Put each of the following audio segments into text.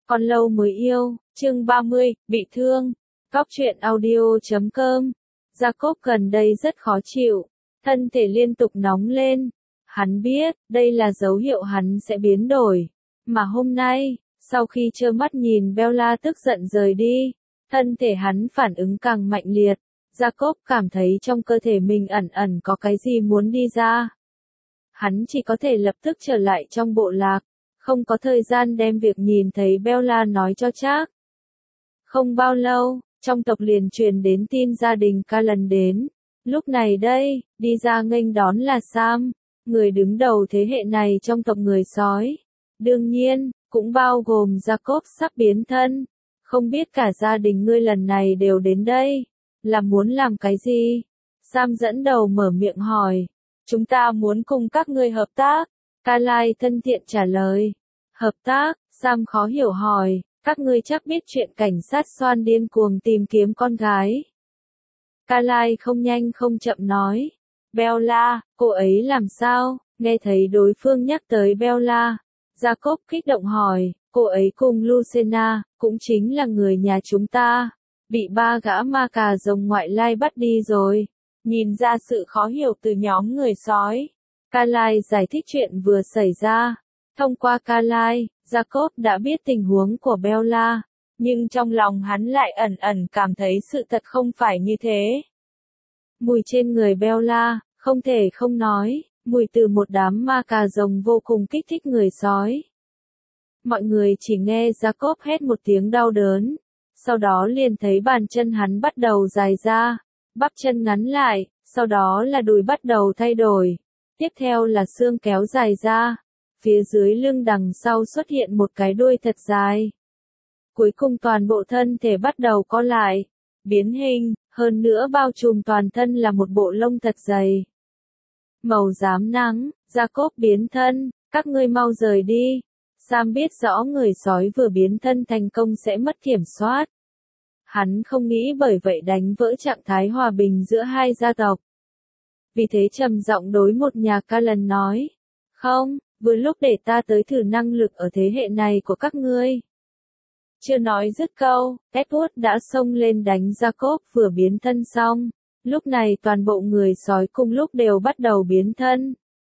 Còn lâu mới yêu, chương 30, bị thương. Góc truyện audio.com. Jacob gần đây rất khó chịu, thân thể liên tục nóng lên. Hắn biết, đây là dấu hiệu hắn sẽ biến đổi. Mà hôm nay, sau khi trơ mắt nhìn Bella tức giận rời đi, thân thể hắn phản ứng càng mạnh liệt. Jacob cảm thấy trong cơ thể mình ẩn ẩn có cái gì muốn đi ra. Hắn chỉ có thể lập tức trở lại trong bộ lạc, không có thời gian đem việc nhìn thấy Bella nói cho chắc. Không bao lâu, trong tộc liền truyền đến tin gia đình Callan đến. Lúc này đây, đi ra nghênh đón là Sam, người đứng đầu thế hệ này trong tộc người sói. Đương nhiên, cũng bao gồm Jacob sắp biến thân. Không biết cả gia đình ngươi lần này đều đến đây, là muốn làm cái gì? Sam dẫn đầu mở miệng hỏi. Chúng ta muốn cùng các ngươi hợp tác. Kalai thân thiện trả lời. Hợp tác? Sam khó hiểu hỏi. Các ngươi chắc biết chuyện cảnh sát Swan điên cuồng tìm kiếm con gái. Kalai không nhanh không chậm nói. Bella, cô ấy làm sao? Nghe thấy đối phương nhắc tới Bella, Jacob kích động hỏi. Cô ấy cùng Lucena, cũng chính là người nhà chúng ta, bị ba gã ma cà rồng ngoại lai bắt đi rồi. Nhìn ra sự khó hiểu từ nhóm người sói, Kalai giải thích chuyện vừa xảy ra. Thông qua Kalai, Jacob đã biết tình huống của Bella, nhưng trong lòng hắn lại ẩn ẩn cảm thấy sự thật không phải như thế. Mùi trên người Bella, không thể không nói, mùi từ một đám ma cà rồng vô cùng kích thích người sói. Mọi người chỉ nghe Jacob hét một tiếng đau đớn, sau đó liền thấy bàn chân hắn bắt đầu dài ra, bắp chân ngắn lại, sau đó là đùi bắt đầu thay đổi, tiếp theo là xương kéo dài ra, phía dưới lưng đằng sau xuất hiện một cái đuôi thật dài. Cuối cùng toàn bộ thân thể bắt đầu co lại, biến hình, hơn nữa bao trùm toàn thân là một bộ lông thật dày. Màu rám nắng, Jacob biến thân, các ngươi mau rời đi. Sam biết rõ người sói vừa biến thân thành công sẽ mất kiểm soát. Hắn không nghĩ bởi vậy đánh vỡ trạng thái hòa bình giữa hai gia tộc. Vì thế trầm giọng đối một nhà Callan nói. Không, vừa lúc để ta tới thử năng lực ở thế hệ này của các ngươi. Chưa nói dứt câu, Edward đã xông lên đánh Jacob vừa biến thân xong. Lúc này toàn bộ người sói cùng lúc đều bắt đầu biến thân.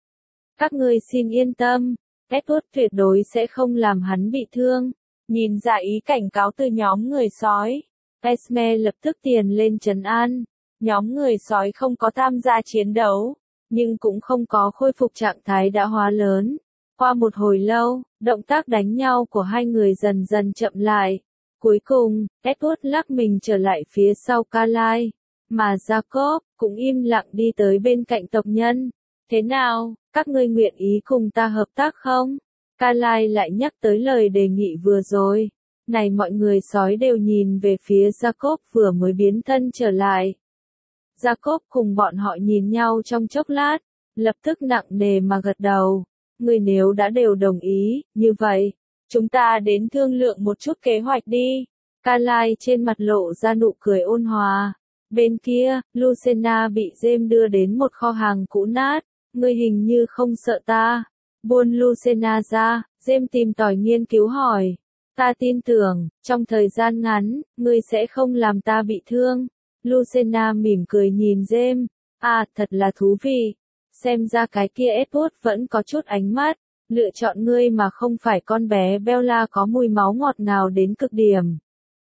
Các ngươi xin yên tâm. Edward tuyệt đối sẽ không làm hắn bị thương. Nhìn ra ý cảnh cáo từ nhóm người sói, Esme lập tức tiền lên trấn an. Nhóm người sói không có tham gia chiến đấu, nhưng cũng không có khôi phục trạng thái đã hóa lớn. Qua một hồi lâu, động tác đánh nhau của hai người dần dần chậm lại. Cuối cùng, Edward lắc mình trở lại phía sau Kalai, mà Jacob cũng im lặng đi tới bên cạnh tộc nhân. Thế nào, các ngươi nguyện ý cùng ta hợp tác không? Kalai lại nhắc tới lời đề nghị vừa rồi. Này mọi người sói đều nhìn về phía Jacob vừa mới biến thân trở lại. Jacob cùng bọn họ nhìn nhau trong chốc lát, lập tức nặng nề mà gật đầu. Người nếu đã đều đồng ý, như vậy, chúng ta đến thương lượng một chút kế hoạch đi. Kalai trên mặt lộ ra nụ cười ôn hòa. Bên kia, Lucena bị James đưa đến một kho hàng cũ nát. Ngươi hình như không sợ ta. Buông Lucena ra, James tìm tòi nghiên cứu hỏi. Ta tin tưởng, trong thời gian ngắn, ngươi sẽ không làm ta bị thương. Lucena mỉm cười nhìn James. À, thật là thú vị. Xem ra cái kia Edward vẫn có chút ánh mắt. Lựa chọn ngươi mà không phải con bé Bella có mùi máu ngọt ngào đến cực điểm.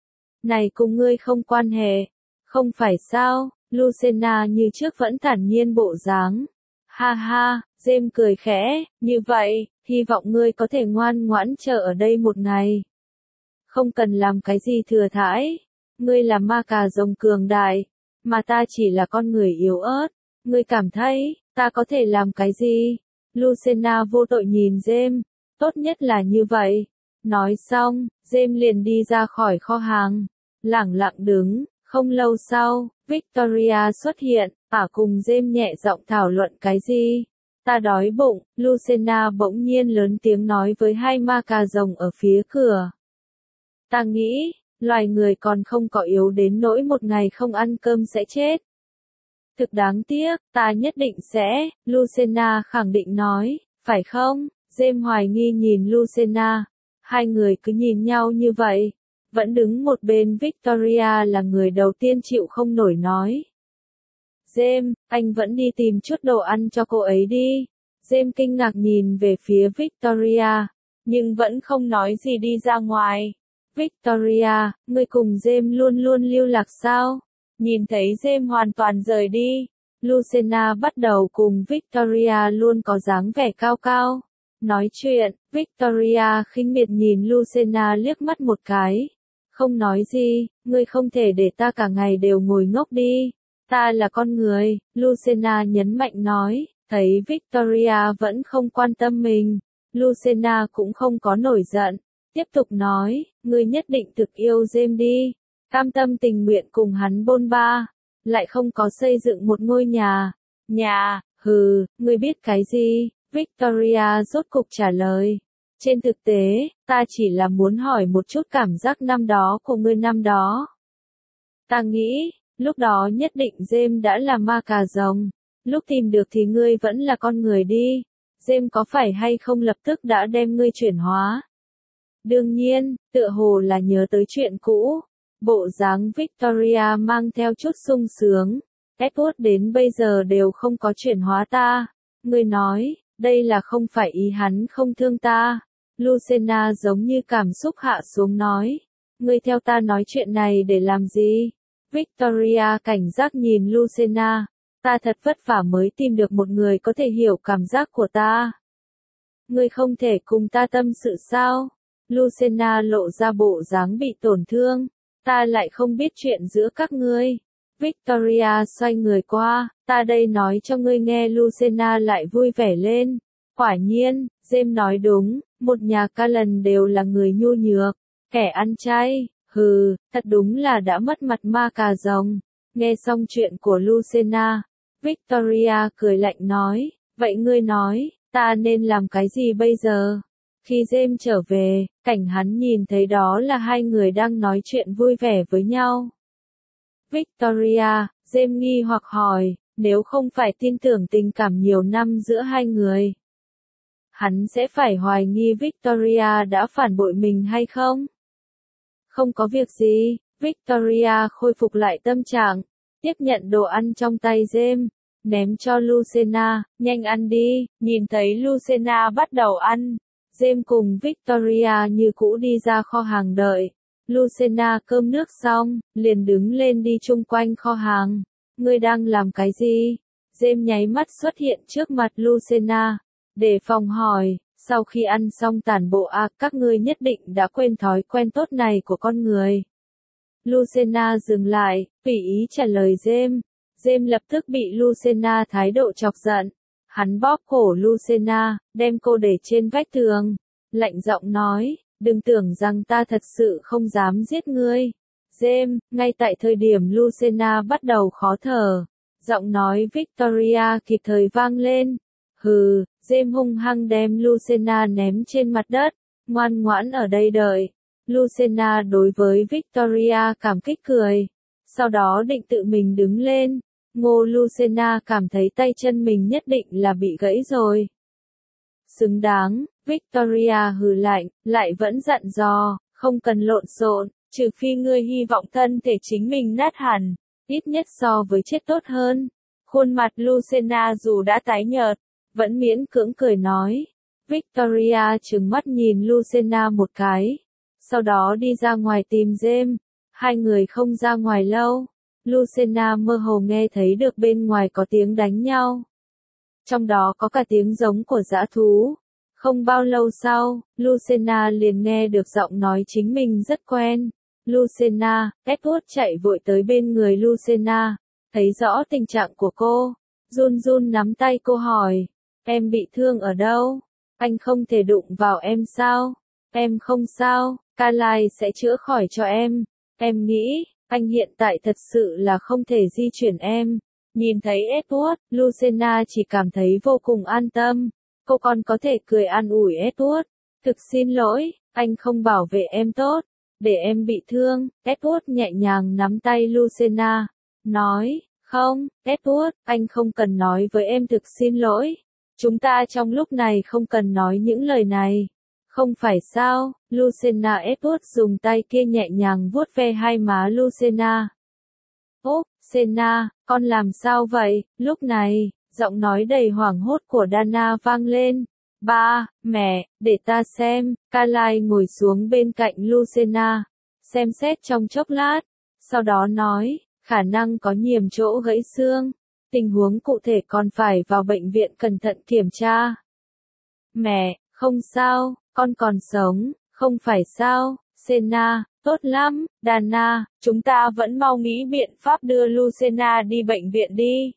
Này cùng ngươi không quan hệ. Không phải sao, Lucena như trước vẫn thản nhiên bộ dáng. Ha ha, James cười khẽ, như vậy, hy vọng ngươi có thể ngoan ngoãn chờ ở đây một ngày. Không cần làm cái gì thừa thãi. Ngươi là ma cà rồng cường đại, mà ta chỉ là con người yếu ớt. Ngươi cảm thấy, ta có thể làm cái gì? Lucena vô tội nhìn James, tốt nhất là như vậy. Nói xong, James liền đi ra khỏi kho hàng, lẳng lặng đứng. Không lâu sau, Victoria xuất hiện, cùng James nhẹ giọng thảo luận cái gì. Ta đói bụng, Lucena bỗng nhiên lớn tiếng nói với hai ma cà rồng ở phía cửa. Ta nghĩ, loài người còn không có yếu đến nỗi một ngày không ăn cơm sẽ chết. Thực đáng tiếc, ta nhất định sẽ, Lucena khẳng định nói, phải không? James hoài nghi nhìn Lucena. Hai người cứ nhìn nhau như vậy. Vẫn đứng một bên Victoria là người đầu tiên chịu không nổi nói. James, anh vẫn đi tìm chút đồ ăn cho cô ấy đi. James kinh ngạc nhìn về phía Victoria, nhưng vẫn không nói gì đi ra ngoài. Victoria, người cùng James luôn luôn lưu lạc sao? Nhìn thấy James hoàn toàn rời đi, Lucena bắt đầu cùng Victoria luôn có dáng vẻ cao cao. Nói chuyện, Victoria khinh miệt nhìn Lucena liếc mắt một cái. Không nói gì, ngươi không thể để ta cả ngày đều ngồi ngốc đi. Ta là con người, Lucena nhấn mạnh nói, thấy Victoria vẫn không quan tâm mình. Lucena cũng không có nổi giận, tiếp tục nói, ngươi nhất định thực yêu James đi. Cam tâm tình nguyện cùng hắn bôn ba, lại không có xây dựng một ngôi nhà. Nhà, hừ, ngươi biết cái gì? Victoria rốt cục trả lời. Trên thực tế, ta chỉ là muốn hỏi một chút cảm giác năm đó của ngươi năm đó. Ta nghĩ, lúc đó nhất định James đã là ma cà rồng. Lúc tìm được thì ngươi vẫn là con người đi. James có phải hay không lập tức đã đem ngươi chuyển hóa? Đương nhiên, tựa hồ là nhớ tới chuyện cũ. Bộ dáng Victoria mang theo chút sung sướng. Edward đến bây giờ đều không có chuyển hóa ta. Ngươi nói, đây là không phải ý hắn không thương ta. Lucena giống như cảm xúc hạ xuống nói. Ngươi theo ta nói chuyện này để làm gì? Victoria cảnh giác nhìn Lucena. Ta thật vất vả mới tìm được một người có thể hiểu cảm giác của ta. Ngươi không thể cùng ta tâm sự sao? Lucena lộ ra bộ dáng bị tổn thương. Ta lại không biết chuyện giữa các ngươi. Victoria xoay người qua, ta đây nói cho ngươi nghe. Lucena lại vui vẻ lên. Quả nhiên, James nói đúng, một nhà Cullen đều là người nhu nhược, kẻ ăn chay, hừ, thật đúng là đã mất mặt ma cà rồng. Nghe xong chuyện của Lucena, Victoria cười lạnh nói, vậy ngươi nói, ta nên làm cái gì bây giờ? Khi James trở về, cảnh hắn nhìn thấy đó là hai người đang nói chuyện vui vẻ với nhau. Victoria, James nghi hoặc hỏi, nếu không phải tin tưởng tình cảm nhiều năm giữa hai người, hắn sẽ phải hoài nghi Victoria đã phản bội mình hay không? Không có việc gì, Victoria khôi phục lại tâm trạng, tiếp nhận đồ ăn trong tay James, ném cho Lucena, nhanh ăn đi. Nhìn thấy Lucena bắt đầu ăn, James cùng Victoria như cũ đi ra kho hàng đợi. Lucena cơm nước xong, liền đứng lên đi chung quanh kho hàng. Ngươi đang làm cái gì? James nháy mắt xuất hiện trước mặt Lucena, để phòng hỏi, sau khi ăn xong tản bộ các ngươi nhất định đã quên thói quen tốt này của con người. Lucena dừng lại, tùy ý trả lời James. James lập tức bị Lucena thái độ chọc giận. Hắn bóp cổ Lucena, đem cô để trên vách tường. Lạnh giọng nói, đừng tưởng rằng ta thật sự không dám giết ngươi. James, ngay tại thời điểm Lucena bắt đầu khó thở, giọng nói Victoria kịp thời vang lên. Hừ, James hung hăng đem Lucena ném trên mặt đất, ngoan ngoãn ở đây đợi. Lucena đối với Victoria cảm kích cười, sau đó định tự mình đứng lên. Ngô Lucena cảm thấy tay chân mình nhất định là bị gãy rồi. Xứng đáng, Victoria hừ lạnh, lại vẫn dặn dò, không cần lộn xộn, trừ phi ngươi hy vọng thân thể chính mình nát hẳn, ít nhất so với chết tốt hơn. Khuôn mặt Lucena dù đã tái nhợt, vẫn miễn cưỡng cười nói. Victoria trừng mắt nhìn Lucena một cái, sau đó đi ra ngoài tìm James. Hai người không ra ngoài lâu, Lucena mơ hồ nghe thấy được bên ngoài có tiếng đánh nhau. Trong đó có cả tiếng giống của dã thú. Không bao lâu sau, Lucena liền nghe được giọng nói chính mình rất quen. Lucena, Edward chạy vội tới bên người Lucena, thấy rõ tình trạng của cô, run run nắm tay cô hỏi, em bị thương ở đâu? Anh không thể đụng vào em sao? Em không sao, Carlisle sẽ chữa khỏi cho em. Em nghĩ, anh hiện tại thật sự là không thể di chuyển em. Nhìn thấy Edward, Lucena chỉ cảm thấy vô cùng an tâm. Cô còn có thể cười an ủi Edward. Thực xin lỗi, anh không bảo vệ em tốt, để em bị thương. Edward nhẹ nhàng nắm tay Lucena, nói, không, Edward, anh không cần nói với em thực xin lỗi. Chúng ta trong lúc này không cần nói những lời này. Không phải sao, Lucena Edward dùng tay kia nhẹ nhàng vuốt ve hai má Lucena. Ốp, Senna, con làm sao vậy? Lúc này, giọng nói đầy hoảng hốt của Dana vang lên. Ba, mẹ, để ta xem. Carly ngồi xuống bên cạnh Lucena, xem xét trong chốc lát, sau đó nói, khả năng có nhiễm chỗ gãy xương. Tình huống cụ thể còn phải vào bệnh viện cẩn thận kiểm tra. Mẹ, không sao, con còn sống, không phải sao? Senna, tốt lắm, Dana, chúng ta vẫn mau nghĩ biện pháp đưa Lucena đi bệnh viện đi.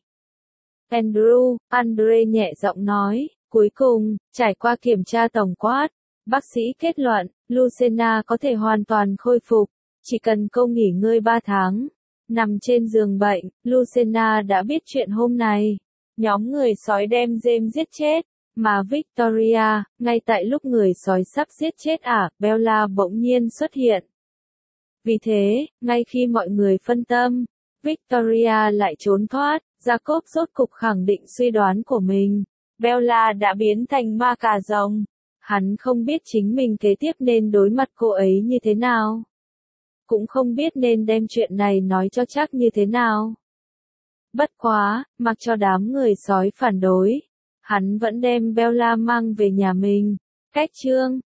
Andre nhẹ giọng nói, cuối cùng, trải qua kiểm tra tổng quát, bác sĩ kết luận, Lucena có thể hoàn toàn khôi phục, chỉ cần cô nghỉ ngơi 3 tháng. Nằm trên giường bệnh, Lucena đã biết chuyện hôm nay. Nhóm người sói đem James giết chết, mà Victoria, ngay tại lúc người sói sắp giết chết Bella bỗng nhiên xuất hiện. Vì thế, ngay khi mọi người phân tâm, Victoria lại trốn thoát, Jacob rốt cục khẳng định suy đoán của mình. Bella đã biến thành ma cà rồng. Hắn không biết chính mình kế tiếp nên đối mặt cô ấy như thế nào. Cũng không biết nên đem chuyện này nói cho chắc như thế nào. Bất quá, mặc cho đám người sói phản đối, hắn vẫn đem Bella mang về nhà mình. Cách chương